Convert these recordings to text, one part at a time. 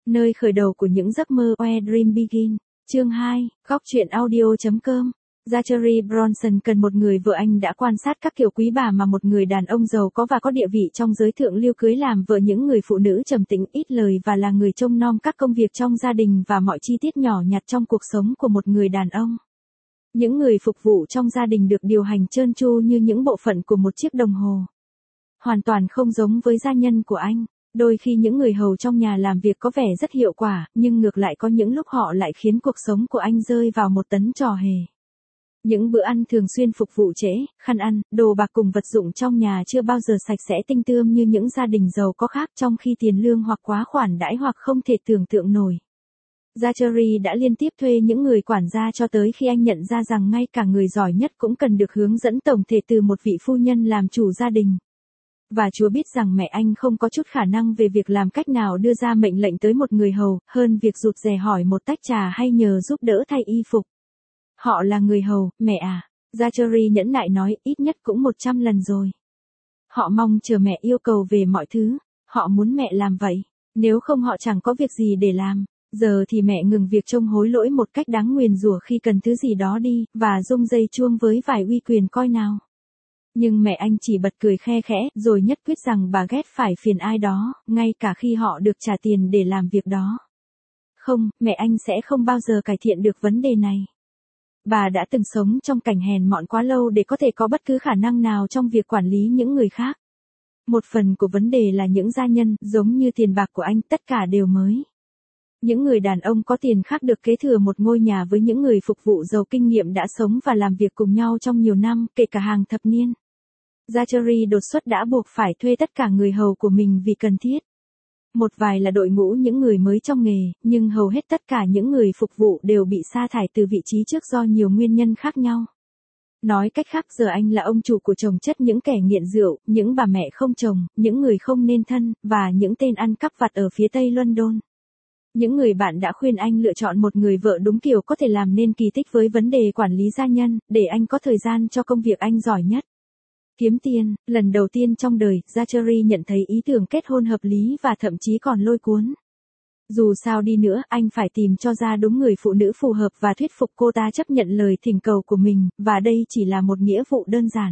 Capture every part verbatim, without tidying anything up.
Nơi khởi đầu của những giấc mơ Where Dream Begin. Chương hai, góc truyện audio.com. Zachary Bronson cần một người vợ. Anh đã quan sát các kiểu quý bà mà một người đàn ông giàu có và có địa vị trong giới thượng lưu cưới làm vợ, những người phụ nữ trầm tĩnh, ít lời và là người trông nom các công việc trong gia đình và mọi chi tiết nhỏ nhặt trong cuộc sống của một người đàn ông. Những người phục vụ trong gia đình được điều hành trơn tru như những bộ phận của một chiếc đồng hồ. Hoàn toàn không giống với gia nhân của anh. Đôi khi những người hầu trong nhà làm việc có vẻ rất hiệu quả, nhưng ngược lại có những lúc họ lại khiến cuộc sống của anh rơi vào một tấn trò hề. Những bữa ăn thường xuyên phục vụ trễ, khăn ăn, đồ bạc cùng vật dụng trong nhà chưa bao giờ sạch sẽ tinh tươm như những gia đình giàu có khác, trong khi tiền lương hoặc quá khoản đãi hoặc không thể tưởng tượng nổi. Zachary đã liên tiếp thuê những người quản gia cho tới khi anh nhận ra rằng ngay cả người giỏi nhất cũng cần được hướng dẫn tổng thể từ một vị phu nhân làm chủ gia đình. Và Chúa biết rằng mẹ anh không có chút khả năng về việc làm cách nào đưa ra mệnh lệnh tới một người hầu, hơn việc rụt rè hỏi một tách trà hay nhờ giúp đỡ thay y phục. Họ là người hầu, mẹ à. Zachary nhẫn nại nói, ít nhất cũng một trăm lần rồi. Họ mong chờ mẹ yêu cầu về mọi thứ, họ muốn mẹ làm vậy, nếu không họ chẳng có việc gì để làm. Giờ thì mẹ ngừng việc trông hối lỗi một cách đáng nguyền rủa khi cần thứ gì đó đi, và rung dây chuông với vài uy quyền coi nào. Nhưng mẹ anh chỉ bật cười khe khẽ, rồi nhất quyết rằng bà ghét phải phiền ai đó, ngay cả khi họ được trả tiền để làm việc đó. Không, mẹ anh sẽ không bao giờ cải thiện được vấn đề này. Bà đã từng sống trong cảnh hèn mọn quá lâu để có thể có bất cứ khả năng nào trong việc quản lý những người khác. Một phần của vấn đề là những gia nhân, giống như tiền bạc của anh, tất cả đều mới. Những người đàn ông có tiền khác được kế thừa một ngôi nhà với những người phục vụ giàu kinh nghiệm đã sống và làm việc cùng nhau trong nhiều năm, kể cả hàng thập niên. Zachary đột xuất đã buộc phải thuê tất cả người hầu của mình vì cần thiết. Một vài là đội ngũ những người mới trong nghề, nhưng hầu hết tất cả những người phục vụ đều bị sa thải từ vị trí trước do nhiều nguyên nhân khác nhau. Nói cách khác, giờ anh là ông chủ của chồng chất những kẻ nghiện rượu, những bà mẹ không chồng, những người không nên thân, và những tên ăn cắp vặt ở phía tây London. Những người bạn đã khuyên anh lựa chọn một người vợ đúng kiểu có thể làm nên kỳ tích với vấn đề quản lý gia nhân, để anh có thời gian cho công việc anh giỏi nhất. Kiếm tiền. Lần đầu tiên trong đời, Zachary nhận thấy ý tưởng kết hôn hợp lý và thậm chí còn lôi cuốn. Dù sao đi nữa, anh phải tìm cho ra đúng người phụ nữ phù hợp và thuyết phục cô ta chấp nhận lời thỉnh cầu của mình, và đây chỉ là một nghĩa vụ đơn giản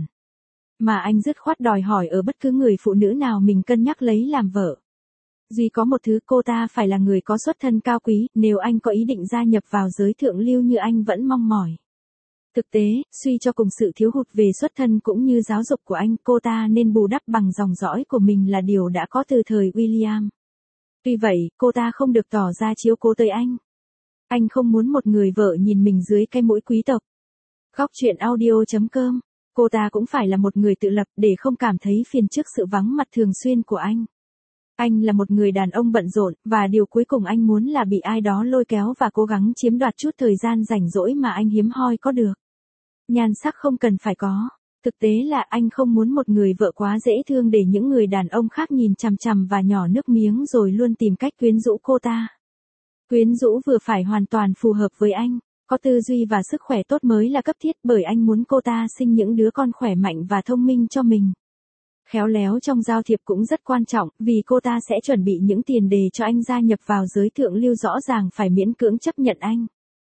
mà anh dứt khoát đòi hỏi ở bất cứ người phụ nữ nào mình cân nhắc lấy làm vợ. Duy có một thứ, cô ta phải là người có xuất thân cao quý, nếu anh có ý định gia nhập vào giới thượng lưu như anh vẫn mong mỏi. Thực tế, suy cho cùng sự thiếu hụt về xuất thân cũng như giáo dục của anh, cô ta nên bù đắp bằng dòng dõi của mình là điều đã có từ thời William. Tuy vậy, cô ta không được tỏ ra chiếu cố tới anh. Anh không muốn một người vợ nhìn mình dưới cái mũi quý tộc. Góc truyện audio.com. Cô ta cũng phải là một người tự lập để không cảm thấy phiền trước sự vắng mặt thường xuyên của anh. Anh là một người đàn ông bận rộn, và điều cuối cùng anh muốn là bị ai đó lôi kéo và cố gắng chiếm đoạt chút thời gian rảnh rỗi mà anh hiếm hoi có được. Nhan sắc không cần phải có. Thực tế là anh không muốn một người vợ quá dễ thương để những người đàn ông khác nhìn chằm chằm và nhỏ nước miếng rồi luôn tìm cách quyến rũ cô ta. Quyến rũ vừa phải hoàn toàn phù hợp với anh. Có tư duy và sức khỏe tốt mới là cấp thiết, bởi anh muốn cô ta sinh những đứa con khỏe mạnh và thông minh cho mình. Khéo léo trong giao thiệp cũng rất quan trọng, vì cô ta sẽ chuẩn bị những tiền đề cho anh gia nhập vào giới thượng lưu, rõ ràng phải miễn cưỡng chấp nhận anh.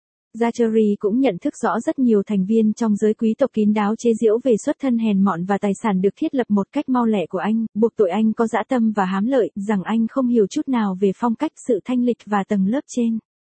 Zachary cũng nhận thức rõ rất nhiều thành viên trong giới quý tộc kín đáo chế giễu về xuất thân hèn mọn và tài sản được thiết lập một cách mau lẹ của anh, buộc tội anh có dã tâm và hám lợi, rằng anh không hiểu chút nào về phong cách, sự thanh lịch và tầng lớp trên.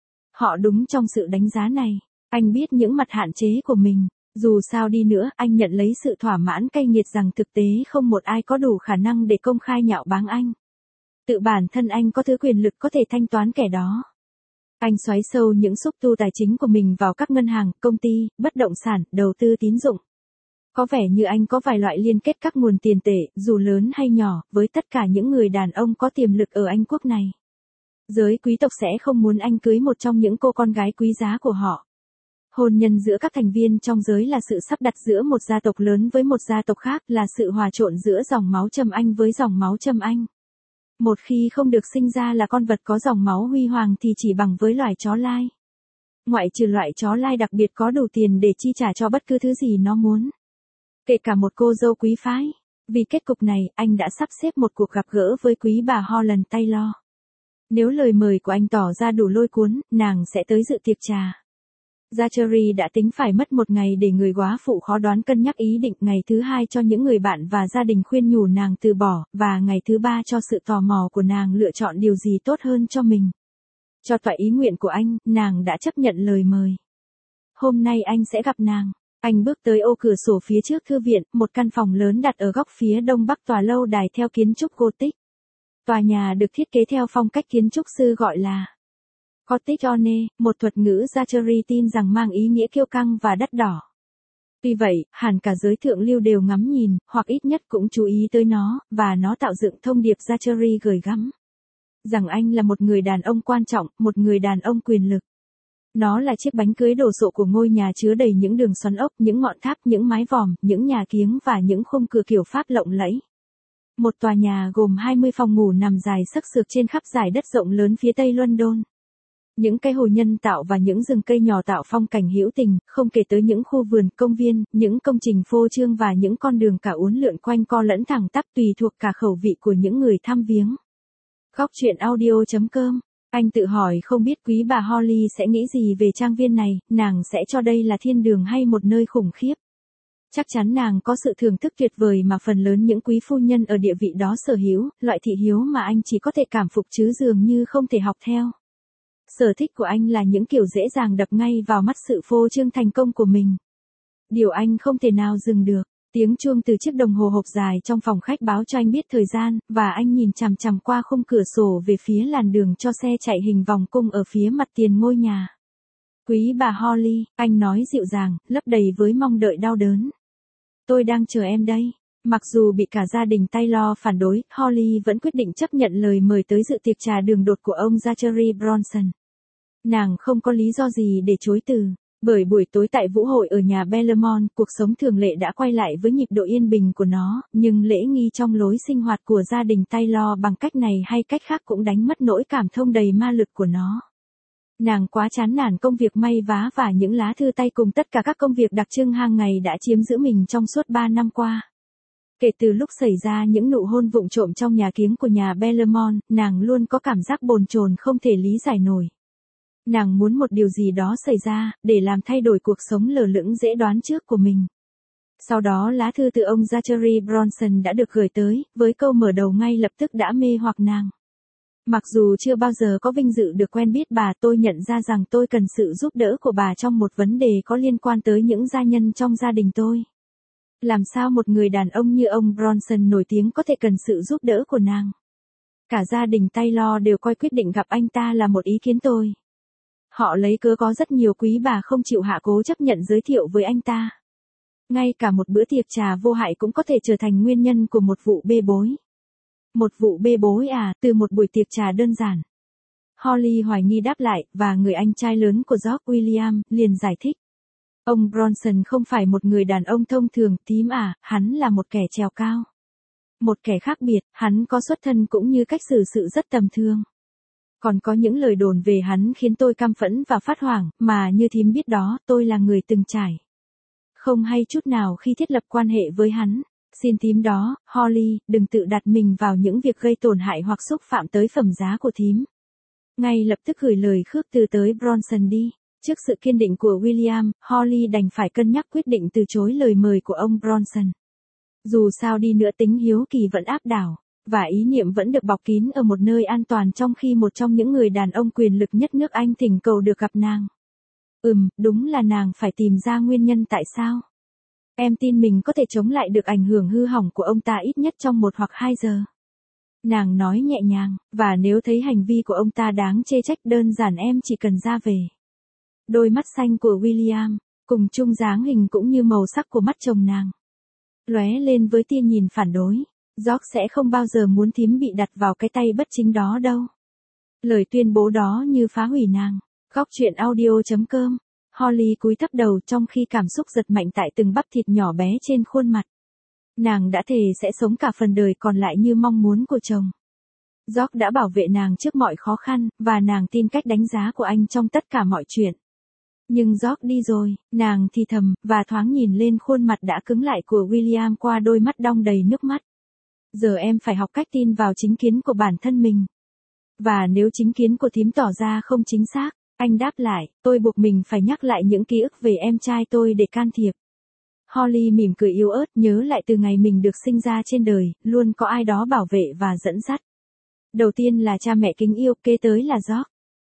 Họ đúng trong sự đánh giá này. Anh biết những mặt hạn chế của mình. Dù sao đi nữa, anh nhận lấy sự thỏa mãn cay nghiệt rằng thực tế không một ai có đủ khả năng để công khai nhạo báng anh. Tự bản thân anh có thứ quyền lực có thể thanh toán kẻ đó. Anh xoáy sâu những xúc tu tài chính của mình vào các ngân hàng, công ty, bất động sản, đầu tư tín dụng. Có vẻ như anh có vài loại liên kết các nguồn tiền tệ, dù lớn hay nhỏ, với tất cả những người đàn ông có tiềm lực ở Anh quốc này. Giới quý tộc sẽ không muốn anh cưới một trong những cô con gái quý giá của họ. Hôn nhân giữa các thành viên trong giới là sự sắp đặt giữa một gia tộc lớn với một gia tộc khác, là sự hòa trộn giữa dòng máu Trâm Anh với dòng máu Trâm Anh. Một khi không được sinh ra là con vật có dòng máu huy hoàng thì chỉ bằng với loài chó lai. Ngoại trừ loại chó lai đặc biệt có đủ tiền để chi trả cho bất cứ thứ gì nó muốn. Kể cả một cô dâu quý phái. Vì kết cục này, anh đã sắp xếp một cuộc gặp gỡ với quý bà Holland Taylor. Nếu lời mời của anh tỏ ra đủ lôi cuốn, nàng sẽ tới dự tiệc trà. Zachary đã tính phải mất một ngày để người góa phụ khó đoán cân nhắc ý định, ngày thứ hai cho những người bạn và gia đình khuyên nhủ nàng từ bỏ, và ngày thứ ba cho sự tò mò của nàng lựa chọn điều gì tốt hơn cho mình. Cho thỏa ý nguyện của anh, nàng đã chấp nhận lời mời. Hôm nay anh sẽ gặp nàng. Anh bước tới ô cửa sổ phía trước thư viện, một căn phòng lớn đặt ở góc phía đông bắc tòa lâu đài theo kiến trúc Gothic. Tòa nhà được thiết kế theo phong cách kiến trúc sư gọi là Cottage-Ornate, một thuật ngữ Zachary tin rằng mang ý nghĩa kiêu căng và đắt đỏ. Tuy vậy, hẳn cả giới thượng lưu đều ngắm nhìn, hoặc ít nhất cũng chú ý tới nó, và nó tạo dựng thông điệp Zachary gửi gắm. Rằng anh là một người đàn ông quan trọng, một người đàn ông quyền lực. Nó là chiếc bánh cưới đồ sộ của ngôi nhà chứa đầy những đường xoắn ốc, những ngọn tháp, những mái vòm, những nhà kiếng và những khung cửa kiểu Pháp lộng lẫy. Một tòa nhà gồm hai mươi phòng ngủ nằm dài xức xược trên khắp dải đất rộng lớn phía tây London. Những cây hồ nhân tạo và những rừng cây nhỏ tạo phong cảnh hữu tình, không kể tới những khu vườn, công viên, những công trình phô trương và những con đường cả uốn lượn quanh co lẫn thẳng tắp tùy thuộc cả khẩu vị của những người thăm viếng. Góc truyện audio chấm com. Anh tự hỏi không biết quý bà Holly sẽ nghĩ gì về trang viên này, nàng sẽ cho đây là thiên đường hay một nơi khủng khiếp. Chắc chắn nàng có sự thưởng thức tuyệt vời mà phần lớn những quý phu nhân ở địa vị đó sở hữu, loại thị hiếu mà anh chỉ có thể cảm phục chứ dường như không thể học theo. Sở thích của anh là những kiểu dễ dàng đập ngay vào mắt sự phô trương thành công của mình. Điều anh không thể nào dừng được. Tiếng chuông từ chiếc đồng hồ hộp dài trong phòng khách báo cho anh biết thời gian, và anh nhìn chằm chằm qua khung cửa sổ về phía làn đường cho xe chạy hình vòng cung ở phía mặt tiền ngôi nhà. Quý bà Holly, anh nói dịu dàng, lấp đầy với mong đợi đau đớn. Tôi đang chờ em đây. Mặc dù bị cả gia đình Taylor phản đối, Holly vẫn quyết định chấp nhận lời mời tới dự tiệc trà đường đột của ông Zachary Bronson. Nàng không có lý do gì để chối từ. Bởi buổi tối tại vũ hội ở nhà Belmont, cuộc sống thường lệ đã quay lại với nhịp độ yên bình của nó, nhưng lễ nghi trong lối sinh hoạt của gia đình Taylor bằng cách này hay cách khác cũng đánh mất nỗi cảm thông đầy ma lực của nó. Nàng quá chán nản công việc may vá và những lá thư tay cùng tất cả các công việc đặc trưng hàng ngày đã chiếm giữ mình trong suốt ba năm qua. Kể từ lúc xảy ra những nụ hôn vụng trộm trong nhà kiếng của nhà Belmont, nàng luôn có cảm giác bồn chồn không thể lý giải nổi. Nàng muốn một điều gì đó xảy ra, để làm thay đổi cuộc sống lờ lững dễ đoán trước của mình. Sau đó lá thư từ ông Zachary Bronson đã được gửi tới, với câu mở đầu ngay lập tức đã mê hoặc nàng. Mặc dù chưa bao giờ có vinh dự được quen biết bà, tôi nhận ra rằng tôi cần sự giúp đỡ của bà trong một vấn đề có liên quan tới những gia nhân trong gia đình tôi. Làm sao một người đàn ông như ông Bronson nổi tiếng có thể cần sự giúp đỡ của nàng? Cả gia đình Taylor đều coi quyết định gặp anh ta là một ý kiến tôi. Họ lấy cớ có rất nhiều quý bà không chịu hạ cố chấp nhận giới thiệu với anh ta. Ngay cả một bữa tiệc trà vô hại cũng có thể trở thành nguyên nhân của một vụ bê bối. Một vụ bê bối à, từ một buổi tiệc trà đơn giản. Holly hoài nghi đáp lại, và người anh trai lớn của George William liền giải thích. Ông Bronson không phải một người đàn ông thông thường, thím à, hắn là một kẻ trèo cao. Một kẻ khác biệt, hắn có xuất thân cũng như cách xử sự rất tầm thường. Còn có những lời đồn về hắn khiến tôi căm phẫn và phát hoảng, mà như thím biết đó, tôi là người từng trải. Không hay chút nào khi thiết lập quan hệ với hắn. Xin thím đó, Holly, đừng tự đặt mình vào những việc gây tổn hại hoặc xúc phạm tới phẩm giá của thím. Ngay lập tức gửi lời khước từ tới Bronson đi. Trước sự kiên định của William, Holly đành phải cân nhắc quyết định từ chối lời mời của ông Bronson. Dù sao đi nữa tính hiếu kỳ vẫn áp đảo. Và ý niệm vẫn được bọc kín ở một nơi an toàn trong khi một trong những người đàn ông quyền lực nhất nước Anh thỉnh cầu được gặp nàng. Ừm, đúng là nàng phải tìm ra nguyên nhân tại sao. Em tin mình có thể chống lại được ảnh hưởng hư hỏng của ông ta ít nhất trong một hoặc hai giờ. Nàng nói nhẹ nhàng, và nếu thấy hành vi của ông ta đáng chê trách đơn giản em chỉ cần ra về. Đôi mắt xanh của William, cùng chung dáng hình cũng như màu sắc của mắt chồng nàng, lóe lên với tia nhìn phản đối. George sẽ không bao giờ muốn thím bị đặt vào cái tay bất chính đó đâu. Lời tuyên bố đó như phá hủy nàng. Góc truyện audio chấm com. Holly cúi thấp đầu trong khi cảm xúc giật mạnh tại từng bắp thịt nhỏ bé trên khuôn mặt. Nàng đã thề sẽ sống cả phần đời còn lại như mong muốn của chồng. George đã bảo vệ nàng trước mọi khó khăn, và nàng tin cách đánh giá của anh trong tất cả mọi chuyện. Nhưng George đi rồi, nàng thì thầm, và thoáng nhìn lên khuôn mặt đã cứng lại của William qua đôi mắt đong đầy nước mắt. Giờ em phải học cách tin vào chính kiến của bản thân mình. Và nếu chính kiến của thím tỏ ra không chính xác, anh đáp lại, tôi buộc mình phải nhắc lại những ký ức về em trai tôi để can thiệp. Holly mỉm cười yếu ớt, nhớ lại từ ngày mình được sinh ra trên đời, luôn có ai đó bảo vệ và dẫn dắt. Đầu tiên là cha mẹ kính yêu, kế tới là George.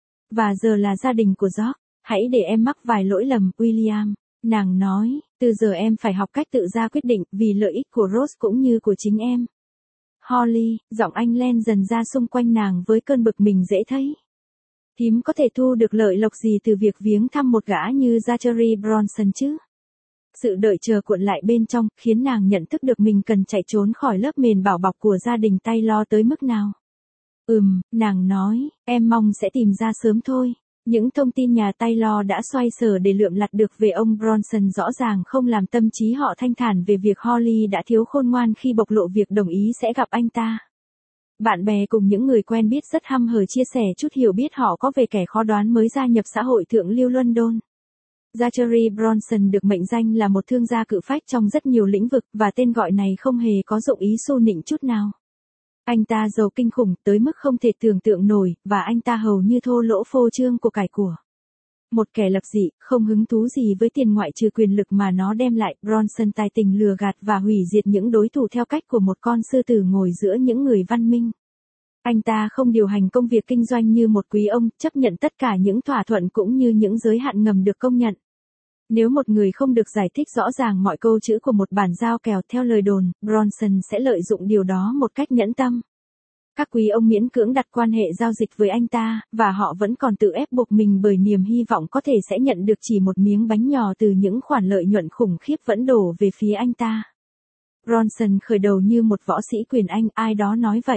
Và giờ là gia đình của George. Hãy để em mắc vài lỗi lầm, William. Nàng nói, từ giờ em phải học cách tự ra quyết định, vì lợi ích của Rose cũng như của chính em. Holly, giọng anh len dần ra xung quanh nàng với cơn bực mình dễ thấy. Thím có thể thu được lợi lộc gì từ việc viếng thăm một gã như Zachary Bronson chứ? Sự đợi chờ cuộn lại bên trong, khiến nàng nhận thức được mình cần chạy trốn khỏi lớp mền bảo bọc của gia đình Taylor tới mức nào. Ừm, nàng nói, em mong sẽ tìm ra sớm thôi. Những thông tin nhà Taylor đã xoay sở để lượm lặt được về ông Bronson rõ ràng không làm tâm trí họ thanh thản về việc Holly đã thiếu khôn ngoan khi bộc lộ việc đồng ý sẽ gặp anh ta. Bạn bè cùng những người quen biết rất hăm hở chia sẻ chút hiểu biết họ có về kẻ khó đoán mới gia nhập xã hội thượng lưu London. Zachary Bronson được mệnh danh là một thương gia cự phách trong rất nhiều lĩnh vực, và tên gọi này không hề có dụng ý xu nịnh chút nào. Anh ta giàu kinh khủng tới mức không thể tưởng tượng nổi, và anh ta hầu như thô lỗ phô trương của cải của. Một kẻ lập dị, không hứng thú gì với tiền ngoại trừ quyền lực mà nó đem lại. Bronson tài tình lừa gạt và hủy diệt những đối thủ theo cách của một con sư tử ngồi giữa những người văn minh. Anh ta không điều hành công việc kinh doanh như một quý ông, chấp nhận tất cả những thỏa thuận cũng như những giới hạn ngầm được công nhận. Nếu một người không được giải thích rõ ràng mọi câu chữ của một bản giao kèo theo lời đồn, Bronson sẽ lợi dụng điều đó một cách nhẫn tâm. Các quý ông miễn cưỡng đặt quan hệ giao dịch với anh ta, và họ vẫn còn tự ép buộc mình bởi niềm hy vọng có thể sẽ nhận được chỉ một miếng bánh nhỏ từ những khoản lợi nhuận khủng khiếp vẫn đổ về phía anh ta. Bronson khởi đầu như một võ sĩ quyền Anh, ai đó nói vậy.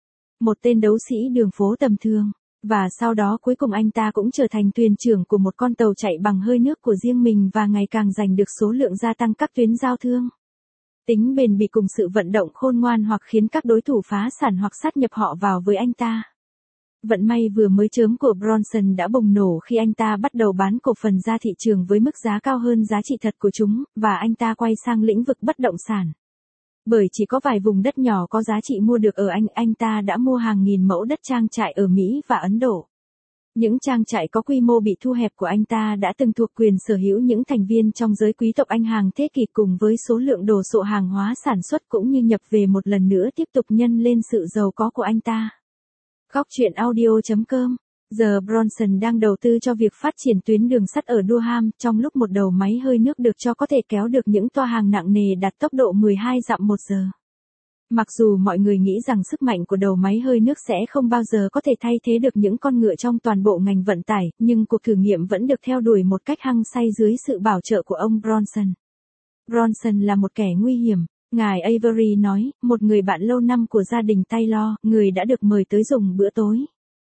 Một tên đấu sĩ đường phố tầm thường. Và sau đó cuối cùng anh ta cũng trở thành thuyền trưởng của một con tàu chạy bằng hơi nước của riêng mình và ngày càng giành được số lượng gia tăng các tuyến giao thương. Tính bền bỉ cùng sự vận động khôn ngoan hoặc khiến các đối thủ phá sản hoặc sát nhập họ vào với anh ta. Vận may vừa mới chớm của Bronson đã bùng nổ khi anh ta bắt đầu bán cổ phần ra thị trường với mức giá cao hơn giá trị thật của chúng, và anh ta quay sang lĩnh vực bất động sản. Bởi chỉ có vài vùng đất nhỏ có giá trị mua được ở Anh, anh ta đã mua hàng nghìn mẫu đất trang trại ở Mỹ và Ấn Độ. Những trang trại có quy mô bị thu hẹp của anh ta đã từng thuộc quyền sở hữu những thành viên trong giới quý tộc Anh hàng thế kỷ, cùng với số lượng đồ sộ hàng hóa sản xuất cũng như nhập về một lần nữa tiếp tục nhân lên sự giàu có của anh ta. Góc truyện audio chấm com. Giờ Bronson đang đầu tư cho việc phát triển tuyến đường sắt ở Durham, trong lúc một đầu máy hơi nước được cho có thể kéo được những toa hàng nặng nề đạt tốc độ mười hai dặm một giờ. Mặc dù mọi người nghĩ rằng sức mạnh của đầu máy hơi nước sẽ không bao giờ có thể thay thế được những con ngựa trong toàn bộ ngành vận tải, nhưng cuộc thử nghiệm vẫn được theo đuổi một cách hăng say dưới sự bảo trợ của ông Bronson. Bronson là một kẻ nguy hiểm, ngài Avery nói, một người bạn lâu năm của gia đình Taylor, người đã được mời tới dùng bữa tối.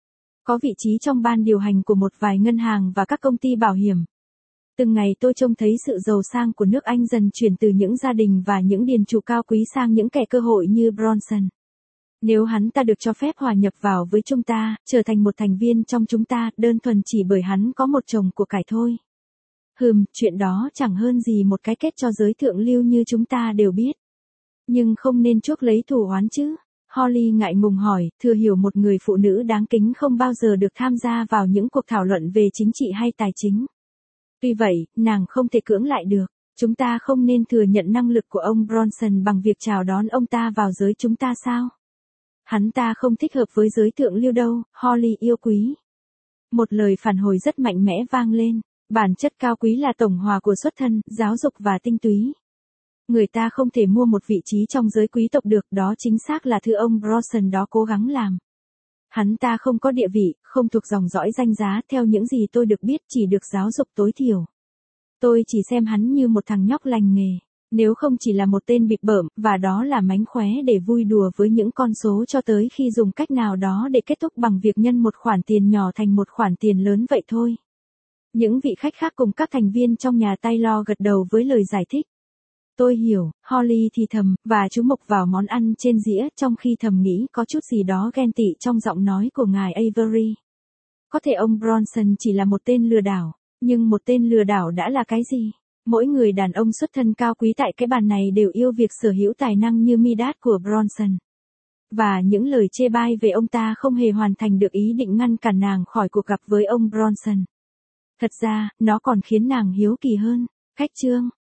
Có vị trí trong ban điều hành của một vài ngân hàng và các công ty bảo hiểm. Từng ngày tôi trông thấy sự giàu sang của nước Anh dần chuyển từ những gia đình và những điền chủ cao quý sang những kẻ cơ hội như Bronson. Nếu hắn ta được cho phép hòa nhập vào với chúng ta, trở thành một thành viên trong chúng ta, đơn thuần chỉ bởi hắn có một chồng của cải thôi. Hừm, chuyện đó chẳng hơn gì một cái kết cho giới thượng lưu như chúng ta đều biết. Nhưng không nên chuốc lấy thù oán chứ. Holly ngại ngùng hỏi, thừa hiểu một người phụ nữ đáng kính không bao giờ được tham gia vào những cuộc thảo luận về chính trị hay tài chính. Tuy vậy, nàng không thể cưỡng lại được. Chúng ta không nên thừa nhận năng lực của ông Bronson bằng việc chào đón ông ta vào giới chúng ta sao? Hắn ta không thích hợp với giới thượng lưu đâu, Holly yêu quý. Một lời phản hồi rất mạnh mẽ vang lên. Bản chất cao quý là tổng hòa của xuất thân, giáo dục và tinh túy. Người ta không thể mua một vị trí trong giới quý tộc được, đó chính xác là thứ ông Bronson đó cố gắng làm. Hắn ta không có địa vị, không thuộc dòng dõi danh giá, theo những gì tôi được biết, chỉ được giáo dục tối thiểu. Tôi chỉ xem hắn như một thằng nhóc lành nghề, nếu không chỉ là một tên bịp bợm, và đó là mánh khóe để vui đùa với những con số cho tới khi dùng cách nào đó để kết thúc bằng việc nhân một khoản tiền nhỏ thành một khoản tiền lớn vậy thôi. Những vị khách khác cùng các thành viên trong nhà Taylor gật đầu với lời giải thích. Tôi hiểu, Holly thì thầm, và chú mục vào món ăn trên dĩa trong khi thầm nghĩ có chút gì đó ghen tị trong giọng nói của ngài Avery. Có thể ông Bronson chỉ là một tên lừa đảo, nhưng một tên lừa đảo đã là cái gì? Mỗi người đàn ông xuất thân cao quý tại cái bàn này đều yêu việc sở hữu tài năng như Midas của Bronson. Và những lời chê bai về ông ta không hề hoàn thành được ý định ngăn cản nàng khỏi cuộc gặp với ông Bronson. Thật ra, nó còn khiến nàng hiếu kỳ hơn. Khách chương,